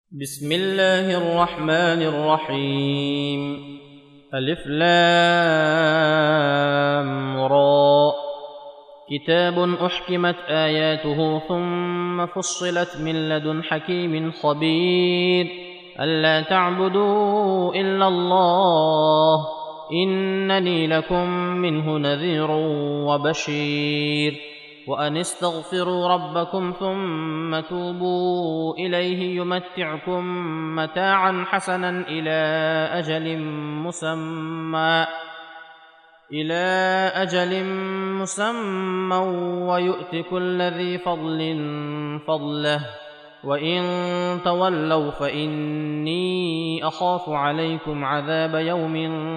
بسم الله الرحمن الرحيم. ألف لام را. كتاب أحكمت آياته ثم فصلت من لدن حكيم خبير ألا تعبدوا إلا الله إنني لكم منه نذير وبشير وأن استغفروا ربكم ثم توبوا إليه يمتعكم متاعا حسنا إلى أجل مسمى ويؤت كل ذي فضل فضله وإن تولوا فإني أخاف عليكم عذاب يوم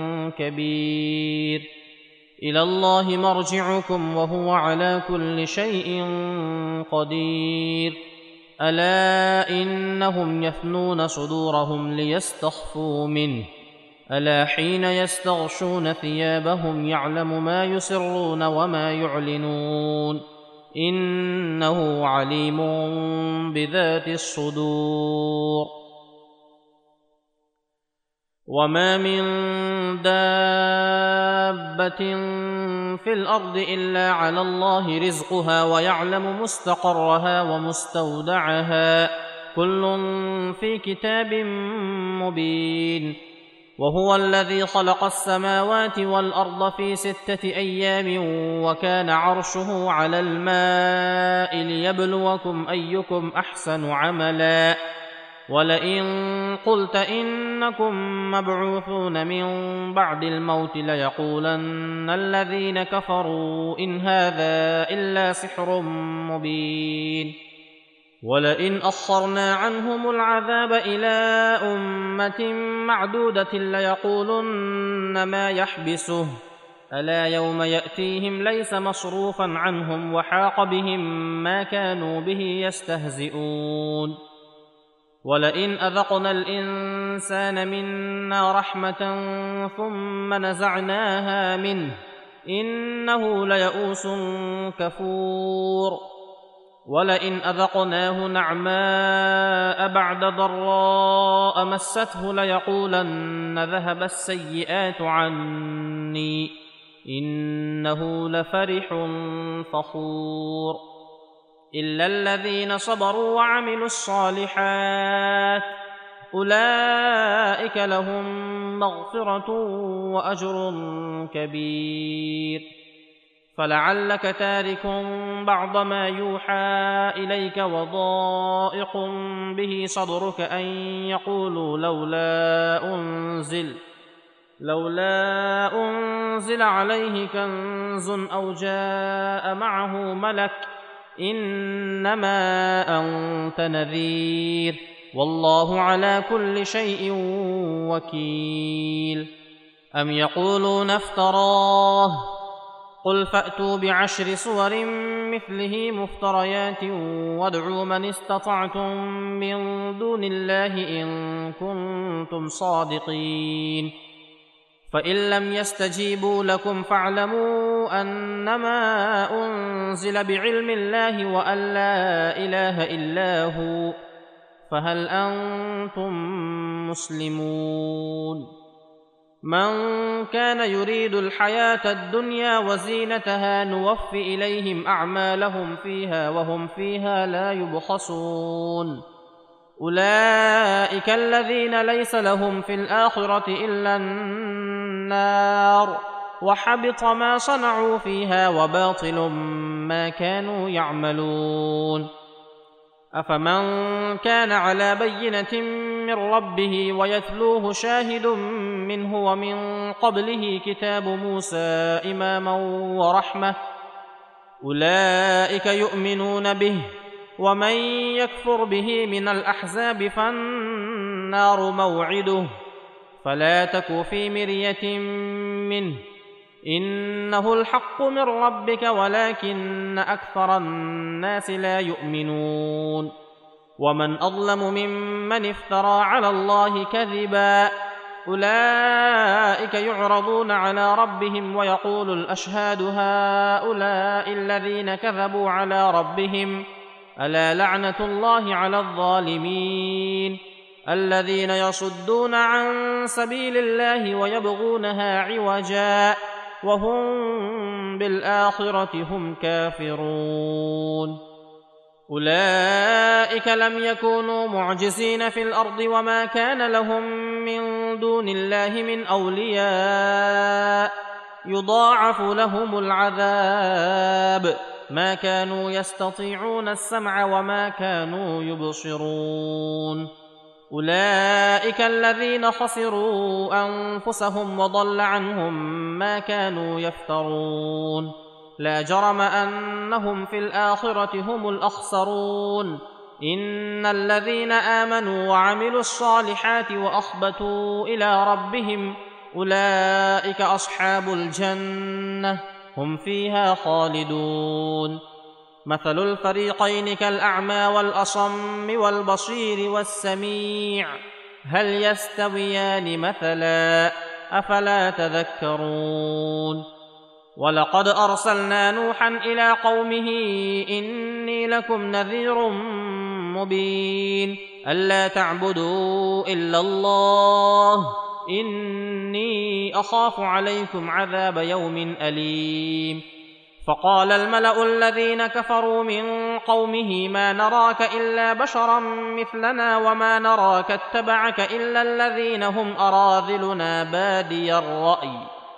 كبير إلى الله مرجعكم وهو على كل شيء قدير ألا إنهم يثنون صدورهم ليستخفوا منه ألا حين يستغشون ثيابهم يعلم ما يسرون وما يعلنون إنه عليم بذات الصدور وما من دابة في الأرض إلا على الله رزقها ويعلم مستقرها ومستودعها كل في كتاب مبين وهو الذي خلق السماوات والأرض في 6 أيام وكان عرشه على الماء ليبلوكم أيكم أحسن عملا ولئن قلت إنكم مبعوثون من بعد الموت ليقولن الذين كفروا إن هذا إلا سحر مبين ولئن أخرنا عنهم العذاب إلى أمة معدودة ليقولن ما يحبسه ألا يوم يأتيهم ليس مصروفا عنهم وحاق بهم ما كانوا به يستهزئون ولئن أذقنا الإنسان منا رحمة ثم نزعناها منه إنه ليئوس كفور ولئن أذقناه نعماء بعد ضراء مسته ليقولن ذهب السيئات عني إنه لفرح فخور إلا الذين صبروا وعملوا الصالحات أولئك لهم مغفرة وأجر كبير فلعلك تارك بعض ما يوحى إليك وضائق به صدرك أن يقولوا لولا أنزل عليه كنز أو جاء معه ملك إنما أنت نذير والله على كل شيء وكيل أم يقولون افتراه قل فأتوا ب10 سور مثله مفتريات وادعوا من استطعتم من دون الله إن كنتم صادقين فإن لم يستجيبوا لكم فاعلموا أنما أنزل بعلم الله وأن لا إله إلا هو فهل أنتم مسلمون من كان يريد الحياة الدنيا وزينتها نوف إليهم أعمالهم فيها وهم فيها لا يبخسون أولئك الذين ليس لهم في الآخرة إلا النار وحبط ما صنعوا فيها وباطل ما كانوا يعملون أفمن كان على بينة من ربه ويتلوه شاهد منه ومن قبله كتاب موسى إماما ورحمة أولئك يؤمنون به ومن يكفر به من الأحزاب فالنار موعده فلا تك في مرية منه إنه الحق من ربك ولكن أكثر الناس لا يؤمنون ومن أظلم ممن افترى على الله كذبا أولئك يعرضون على ربهم ويقول الأشهاد هؤلاء الذين كذبوا على ربهم ألا لعنة الله على الظالمين الذين يصدون عن سبيل الله ويبغونها عوجا وهم بالآخرة هم كافرون أولئك لم يكونوا معجزين في الأرض وما كان لهم من دون الله من أولياء يضاعف لهم العذاب ما كانوا يستطيعون السمع وما كانوا يبصرون أولئك الذين خسروا أنفسهم وضل عنهم ما كانوا يفترون لا جرم أنهم في الآخرة هم الأخسرون إن الذين آمنوا وعملوا الصالحات وأخبتوا إلى ربهم أولئك أصحاب الجنة هم فيها خالدون مثل الفريقين كالأعمى والأصم والبصير والسميع هل يستويان مثلا أفلا تذكرون ولقد أرسلنا نوحا إلى قومه إني لكم نذير مبين ألا تعبدوا إلا الله إني أخاف عليكم عذاب يوم أليم فقال الملأ الذين كفروا من قومه ما نراك إلا بشرا مثلنا وما نراك اتبعك إلا الذين هم أراذلنا بادي الرأي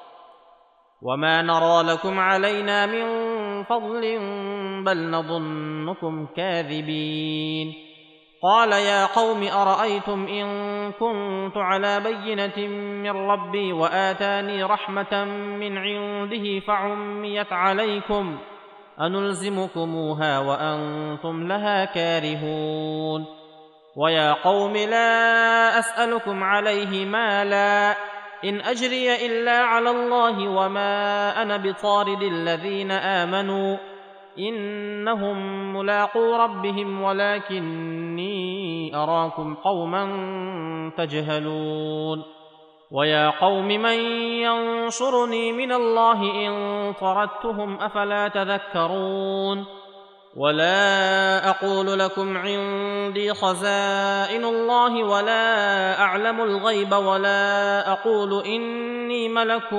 وما نرى لكم علينا من فضل بل نظنكم كاذبين قال يا قوم أرأيتم إن كنت على بينة من ربي وآتاني رحمة من عنده فعميت عليكم أنلزمكموها وأنتم لها كارهون ويا قوم لا أسألكم عليه مالا إن أجري إلا على الله وما أنا بطارد الذين آمنوا إنهم ملاقو ربهم ولكني أراكم قوما تجهلون ويا قوم من ينصرني من الله إن طردتهم أفلا تذكرون ولا أقول لكم عندي خزائن الله ولا أعلم الغيب ولا أقول إني ملك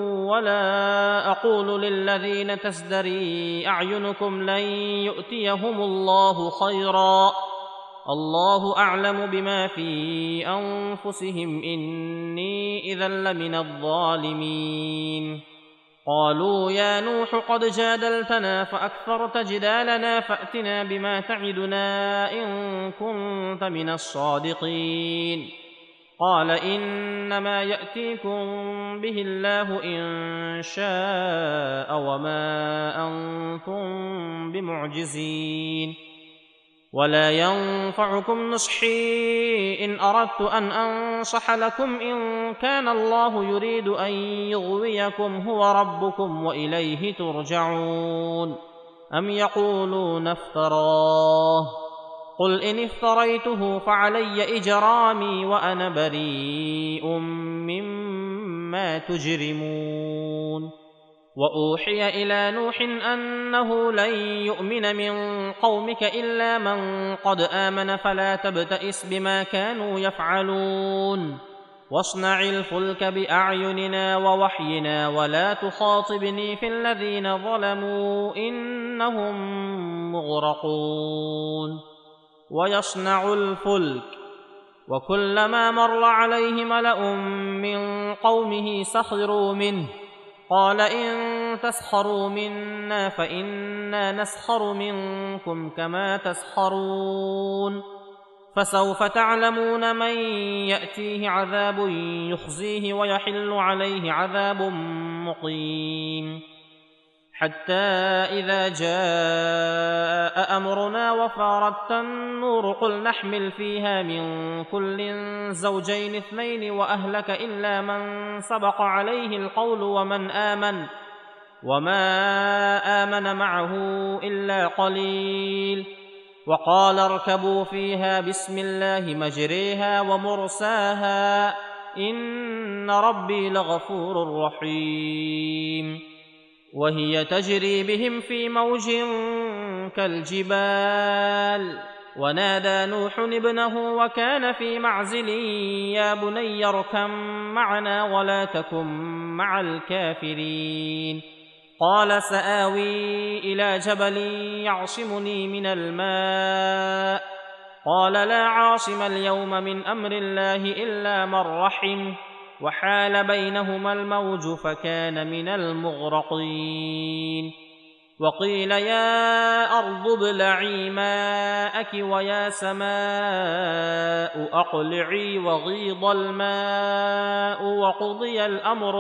ولا أقول للذين تزدري أعينكم لن يؤتيهم الله خيرا الله أعلم بما في أنفسهم إني إذا لمن الظالمين قالوا يا نوح قد جادلتنا فأكثرت جدالنا فأتنا بما تعدنا إن كنت من الصادقين قال إنما يأتيكم به الله إن شاء وما أنتم بمعجزين ولا ينفعكم نصحي إن أردت أن أنصح لكم إن كان الله يريد أن يغويكم هو ربكم وإليه ترجعون أم يقولون افتراه قل إن افتريته فعلي إجرامي وأنا بريء مما تجرمون وأوحي إلى نوح أنه لن يؤمن من قومك إلا من قد آمن فلا تبتئس بما كانوا يفعلون واصنع الفلك بأعيننا ووحينا ولا تخاطبني في الذين ظلموا إنهم مغرقون ويصنع الفلك وكلما مر عليه ملأ من قومه سخروا منه قال إن تسخروا منا فإنا نسخر منكم كما تسخرون فسوف تعلمون من يأتيه عذاب يخزيه ويحل عليه عذاب مقيم حتى إذا جاء أمرنا وفارت النور قل نحمل فيها من كل زوجين اثنين وأهلك إلا من سبق عليه القول وما آمن معه إلا قليل وقال اركبوا فيها بسم الله مجريها ومرساها إن ربي لغفور رحيم وهي تجري بهم في موج كالجبال ونادى نوح ابنه وكان في معزل يا بني اركب معنا ولا تكن مع الكافرين قال سآوي إلى جبل يعصمني من الماء قال لا عاصم اليوم من أمر الله إلا من رحم وحال بينهما الموج فكان من المغرقين وقيل يا أرض ابلعي ماءك ويا سماء أقلعي وغيض الماء وقضي الأمر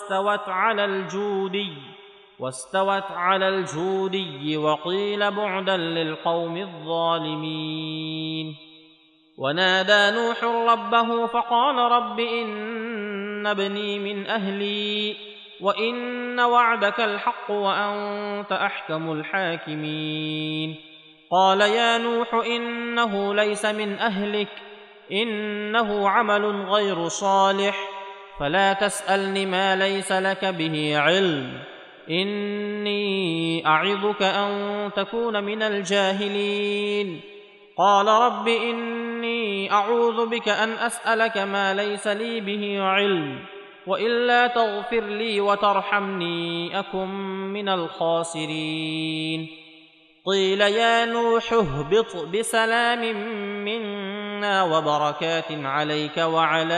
واستوت على الجودي وقيل بعدا للقوم الظالمين ونادى نوح ربه فقال رب إن ابني من أهلي وإن وعدك الحق وأنت أحكم الحاكمين قال يا نوح إنه ليس من أهلك إنه عمل غير صالح فلا تسألني ما ليس لك به علم إني أعظك أن تكون من الجاهلين قال رب إني أعوذ بك أن أسألك ما ليس لي به علم وإلا تغفر لي وترحمني أكن من الخاسرين قيل يا نوح اهبط بسلام منا وبركات عليك وعلى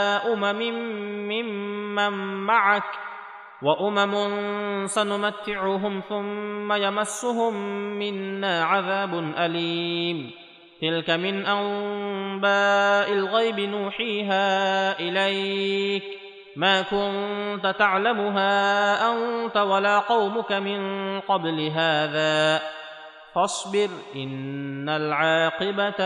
ممن معك وأمم سنمتعهم ثم يمسهم منا عذاب أليم تلك من أنباء الغيب نوحيها إليك ما كنت تعلمها أنت ولا قومك من قبل هذا فاصبر إن العاقبة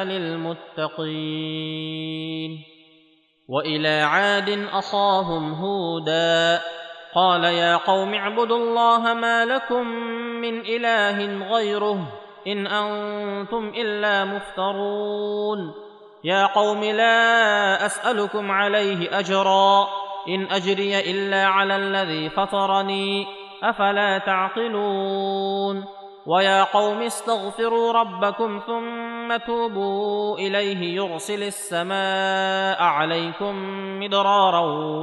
للمتقين وإلى عاد أخاهم هودا قال يا قوم اعبدوا الله ما لكم من إله غيره إن أنتم إلا مفترون يا قوم لا أسألكم عليه أجرا إن أجري إلا على الذي فطرني أفلا تعقلون ويا قوم استغفروا ربكم ثم توبوا إليه يرسل السماء عليكم مدرارا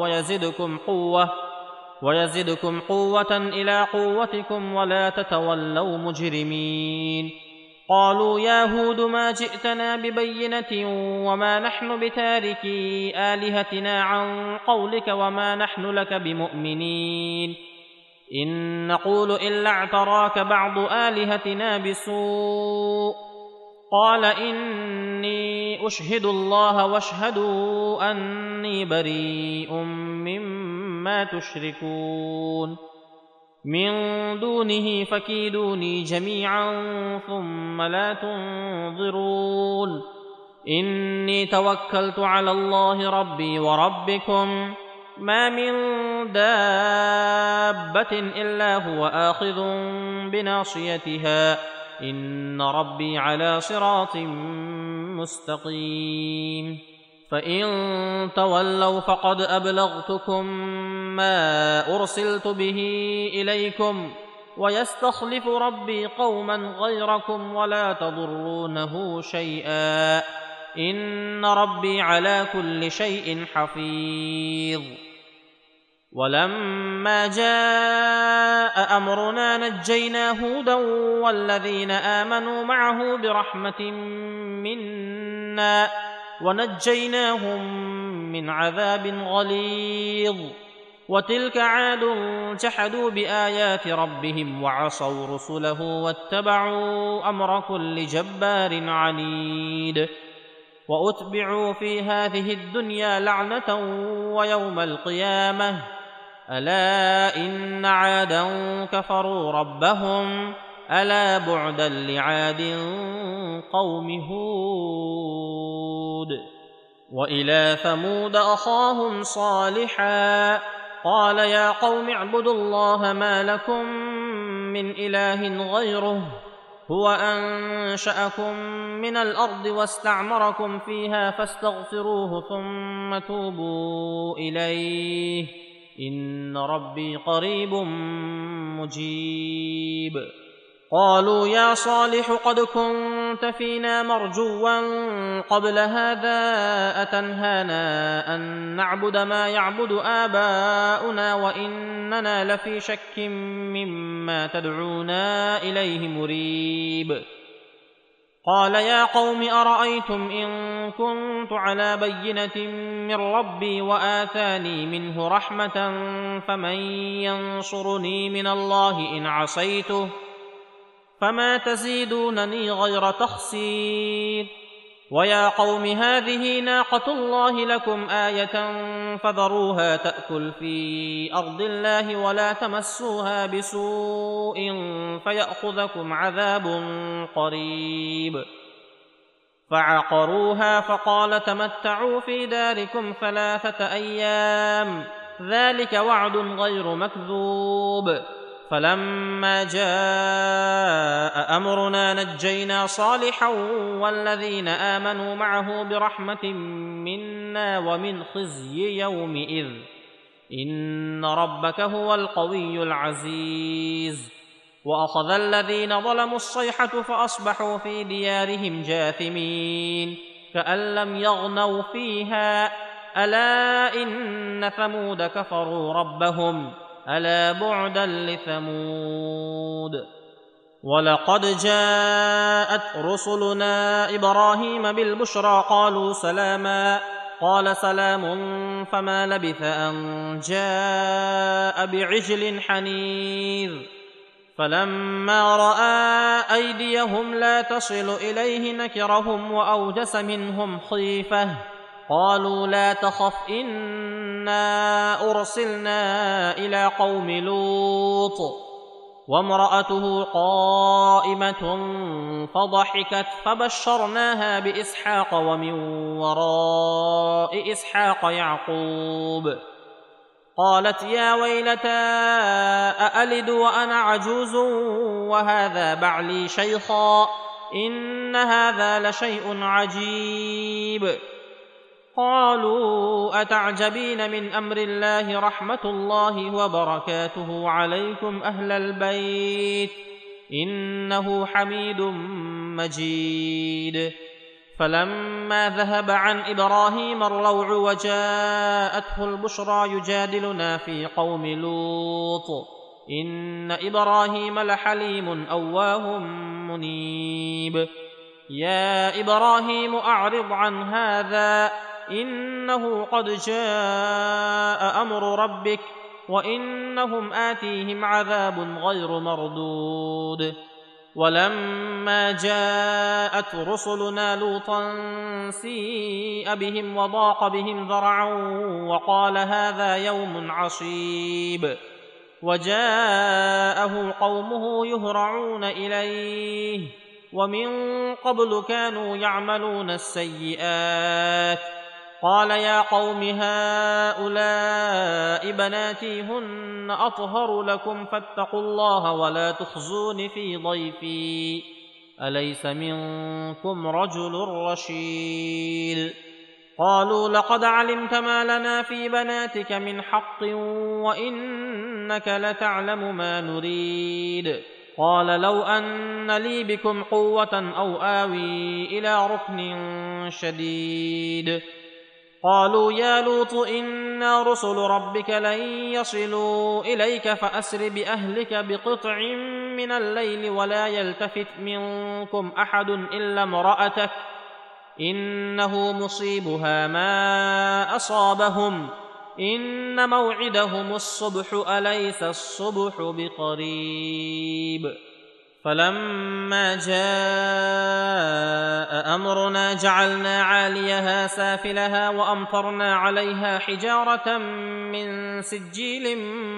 ويزدكم قوة إلى قوتكم ولا تتولوا مجرمين قالوا يا هود ما جئتنا ببينة وما نحن بتاركي آلهتنا عن قولك وما نحن لك بمؤمنين إن نقول إلا اعتراك بعض آلهتنا بسوء قال إني أشهد الله واشهدوا أني بريء مما تشركون من دونه فكيدوني جميعا ثم لا تنظرون إني توكلت على الله ربي وربكم ما من دابة إلا هو آخذ بناصيتها إن ربي على صراط مستقيم فإن تولوا فقد أبلغتكم ما أرسلت به إليكم ويستخلف ربي قوما غيركم ولا تضرونه شيئا إن ربي على كل شيء حفيظ ولما جاء أمرنا نجينا هودا والذين آمنوا معه برحمة منا ونجيناهم من عذاب غليظ وتلك عاد جحدوا بآيات ربهم وعصوا رسله واتبعوا أمر كل جبار عنيد وأتبعوا في هذه الدنيا لعنة ويوم القيامة ألا إن عادا كفروا ربهم ألا بعدا لعاد قوم هود وإلى ثمود أخاهم صالحا قال يا قوم اعبدوا الله ما لكم من إله غيره هو أنشأكم من الأرض واستعمركم فيها فاستغفروه ثم توبوا إليه إن ربي قريب مجيب قالوا يا صالح قد كنت كنت فينا مرجوا قبل هذا أتنهانا أن نعبد ما يعبد آباؤنا وإننا لفي شك مما تدعونا إليه مريب. قال يا قوم أرأيتم إن كنت على بينة من ربي وآتاني منه رحمة فمن ينصرني من الله إن عصيته فما تزيدونني غير تخسير. ويا قوم هذه ناقة الله لكم آية فذروها تأكل في أرض الله ولا تمسوها بسوء فيأخذكم عذاب قريب. فعقروها فقال تمتعوا في داركم 3 أيام ذلك وعد غير مكذوب. فلما جاء أمرنا نجينا صالحا والذين آمنوا معه برحمة منا ومن خزي يومئذ إن ربك هو القوي العزيز. وأخذ الذين ظلموا الصيحة فأصبحوا في ديارهم جاثمين كأن لم يغنوا فيها ألا إن ثمود كفروا ربهم ألا بعدا لثمود. ولقد جاءت رسلنا إبراهيم بالبشرى قالوا سلاما قال سلام فما لبث أن جاء بعجل حنيذ. فلما رأى أيديهم لا تصل إليه نكرهم وأوجس منهم خيفة قالوا لا تخف إنا أرسلنا إلى قوم لوط وامرأته قائمة فضحكت فبشرناها بإسحاق ومن وراء إسحاق يعقوب. قالت يا ويلتى أألد وأنا عجوز وهذا بعلي شيخا إن هذا لشيء عجيب. قالوا أتعجبين من أمر الله رحمة الله وبركاته عليكم أهل البيت إنه حميد مجيد. فلما ذهب عن إبراهيم الروع وجاءته البشرى يجادلنا في قوم لوط إن إبراهيم لحليم أواه منيب. يا إبراهيم أعرض عن هذا إنه قد جاء أمر ربك وإنهم آتيهم عذاب غير مردود. ولما جاءت رسلنا لوطا سيء بهم وضاق بهم ذرعا وقال هذا يوم عصيب. وجاءه قومه يهرعون إليه ومن قبل كانوا يعملون السيئات. قال يا قوم هؤلاء بناتي هن أطهر لكم فاتقوا الله ولا تخزون في ضيفي أليس منكم رجل رشيد. قالوا لقد علمت ما لنا في بناتك من حق وإنك لتعلم ما نريد. قال لو أن لي بكم قوة أو آوي إلى ركن شديد. قالوا يا لوط إنا رسل ربك لن يصلوا إليك فأسر بأهلك بقطع من الليل ولا يلتفت منكم أحد إلا امرأتك إنه مصيبها ما أصابهم إن موعدهم الصبح أليس الصبح بقريب. فلما جاء أمرنا جعلنا عاليها سافلها وأمطرنا عليها حجارة من سجيل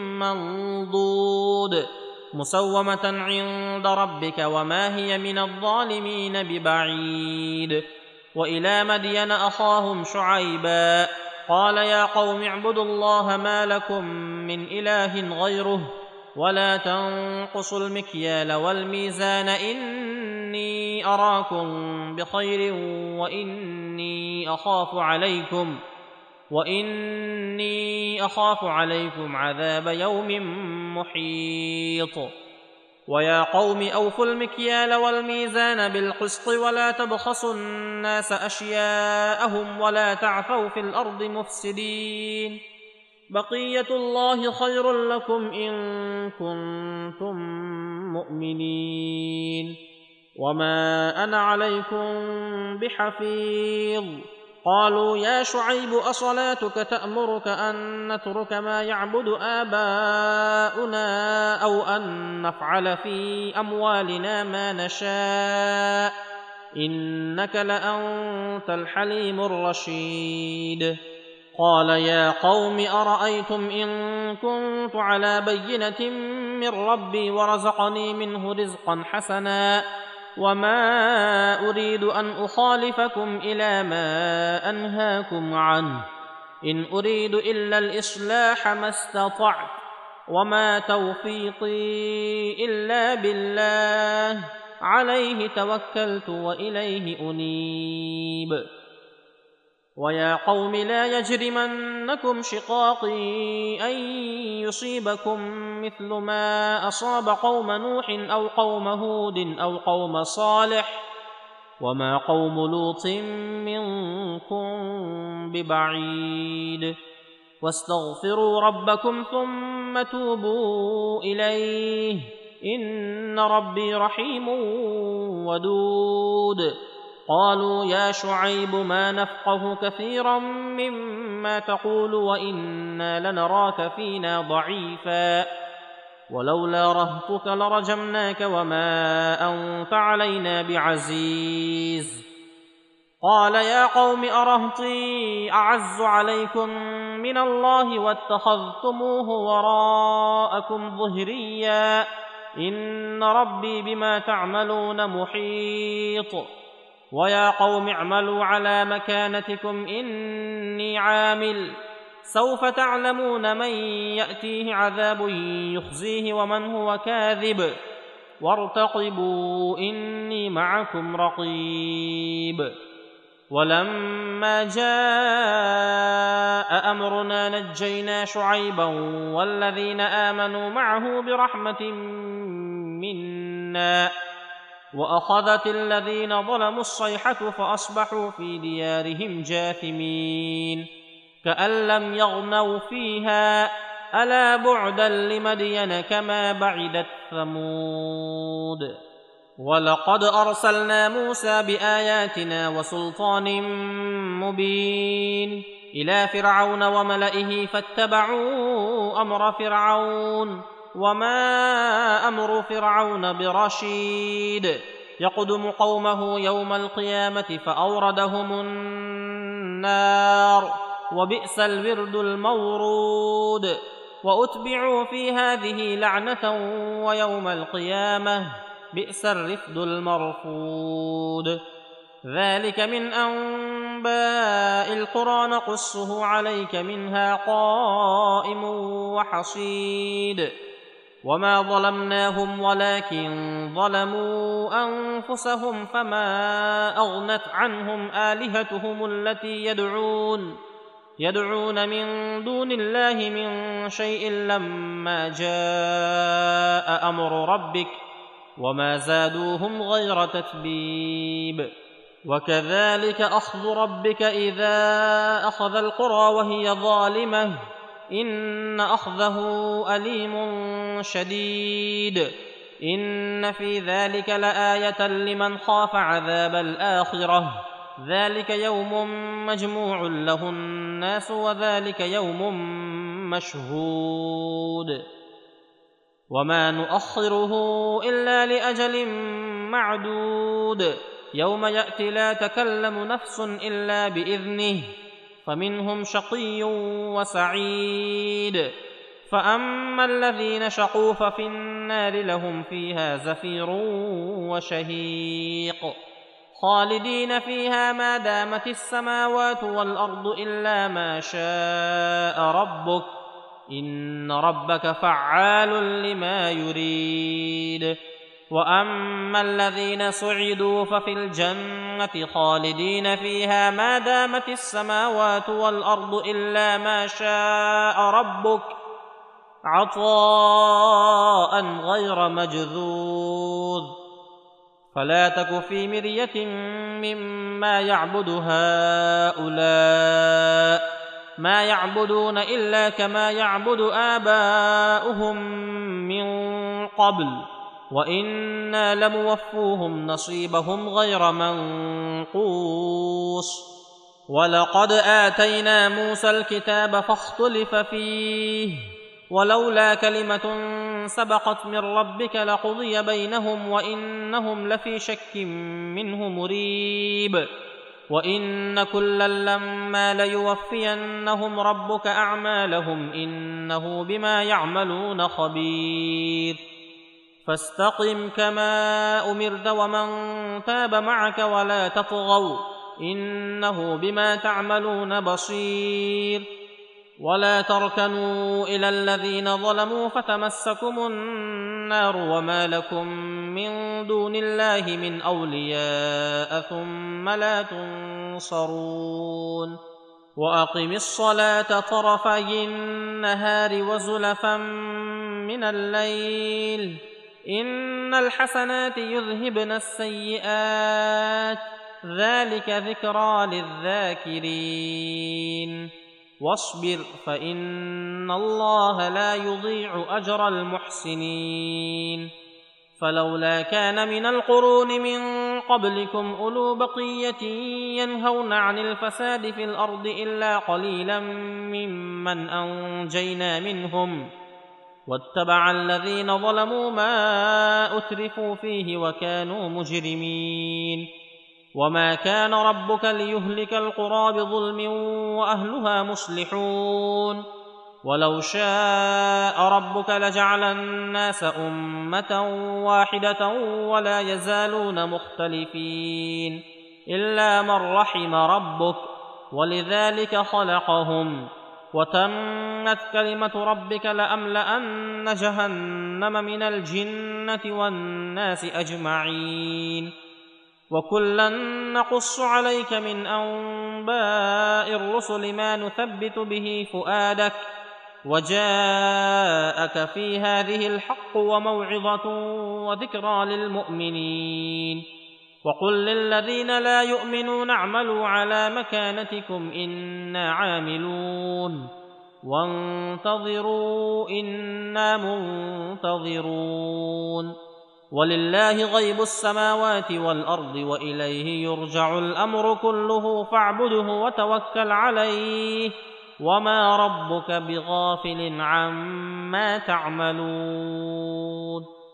منضود مسومة عند ربك وما هي من الظالمين ببعيد. وإلى مدين أخاهم شعيبا قال يا قوم اعبدوا الله ما لكم من إله غيره ولا تنقصوا المكيال والميزان إني أراكم بخير وإني أخاف عليكم عذاب يوم محيط. ويا قوم أوفوا المكيال والميزان بالقسط ولا تبخسوا الناس أشياءهم ولا تعثوا في الأرض مفسدين بقية الله خير لكم إن كنتم مؤمنين وما أنا عليكم بحفيظ قالوا يا شعيب أصلاتك تأمرك أن نترك ما يعبد آباؤنا أو أن نفعل في أموالنا ما نشاء إنك لأنت الحليم الرشيد قال يا قوم أرأيتم إن كنت على بينة من ربي ورزقني منه رزقا حسنا وما أريد أن أخالفكم إلى ما أنهاكم عنه إن أريد إلا الإصلاح ما استطعت وما توفيقي إلا بالله عليه توكلت وإليه أنيب ويا قوم لا يجرمنكم شقاقي أن يصيبكم مثل ما أصاب قوم نوح أو قوم هود أو قوم صالح وما قوم لوط منكم ببعيد واستغفروا ربكم ثم توبوا إليه إن ربي رحيم ودود قالوا يا شعيب ما نفقه كثيرا مما تقول وإنا لنراك فينا ضعيفا ولولا رهطك لرجمناك وما أنت علينا بعزيز قال يا قوم أرهطي أعز عليكم من الله واتخذتموه وراءكم ظهريا إن ربي بما تعملون محيط ويا قوم اعملوا على مكانتكم إني عامل سوف تعلمون من يأتيه عذاب يخزيه ومن هو كاذب وارتقبوا إني معكم رقيب ولما جاء أمرنا نجينا شعيبا والذين آمنوا معه برحمة منا وأخذت الذين ظلموا الصيحة فأصبحوا في ديارهم جاثمين كأن لم يغنوا فيها ألا بعدا لمدين كما بعدت ثمود ولقد أرسلنا موسى بآياتنا وسلطان مبين إلى فرعون وملئه فاتبعوا أمر فرعون وما أمر فرعون برشيد يقدم قومه يوم القيامة فأوردهم النار وبئس الورد المورود وأتبعوا في هذه لعنة ويوم القيامة بئس الرفد المرفود ذلك من أنباء القرى نقصه عليك منها قائم وحصيد وما ظلمناهم ولكن ظلموا أنفسهم فما أغنت عنهم آلهتهم التي يدعون من دون الله من شيء لما جاء أمر ربك وما زادوهم غير تتبيب وكذلك أخذ ربك إذا أخذ القرى وهي ظالمة إن أخذه أليم شديد إن في ذلك لآية لمن خاف عذاب الآخرة ذلك يوم مجموع له الناس وذلك يوم مشهود وما نؤخره إلا لأجل معدود يوم يأتي لا تكلم نفس إلا بإذنه فمنهم شقي وسعيد فأما الذين شقوا ففي النار لهم فيها زفير وشهيق خالدين فيها ما دامت السماوات والأرض إلا ما شاء ربك إن ربك فعال لما يريد وأما الذين سعدوا ففي الجنة خالدين فيها ما دامت السماوات والأرض إلا ما شاء ربك عطاء غير مجذوذ. فلا تك في مرية مما يعبد هؤلاء، ما يعبدون إلا كما يعبد آباؤهم من قبل، وإنا لموفوهم نصيبهم غير منقوص. ولقد آتينا موسى الكتاب فاختلف فيه، ولولا كلمة سبقت من ربك لقضي بينهم وإنهم لفي شك منه مريب. وإن كلا لما ليوفينهم ربك أعمالهم إنه بما يعملون خبير. فاستقم كما أمرت ومن تاب معك ولا تطغوا إنه بما تعملون بصير. ولا تركنوا إلى الذين ظلموا فتمسكم النار وما لكم من دون الله من أولياء ثم لا تنصرون. وأقم الصلاة طرفي النهار وزلفا من الليل، إن الحسنات يذهبن السيئات، ذلك ذكرى للذاكرين. واصبر فإن الله لا يضيع أجر المحسنين. فلولا كان من القرون من قبلكم أولو بقية ينهون عن الفساد في الأرض إلا قليلا ممن أنجينا منهم، واتبع الذين ظلموا ما أترفوا فيه وكانوا مجرمين. وما كان ربك ليهلك القرى بظلم وأهلها مصلحون. ولو شاء ربك لجعل الناس أمة واحدة ولا يزالون مختلفين إلا من رحم ربك، ولذلك خلقهم. وتمت كلمة ربك لأملأن جهنم من الجنة والناس أجمعين. وكلا نقص عليك من أنباء الرسل ما نثبت به فؤادك، وجاءك في هذه الحق وموعظة وذكرى للمؤمنين. وقل للذين لا يؤمنون اعملوا على مكانتكم إنا عاملون، وانتظروا إنا منتظرون. ولله غيب السماوات والأرض وإليه يرجع الأمر كله فاعبده وتوكل عليه، وما ربك بغافل عما تعملون.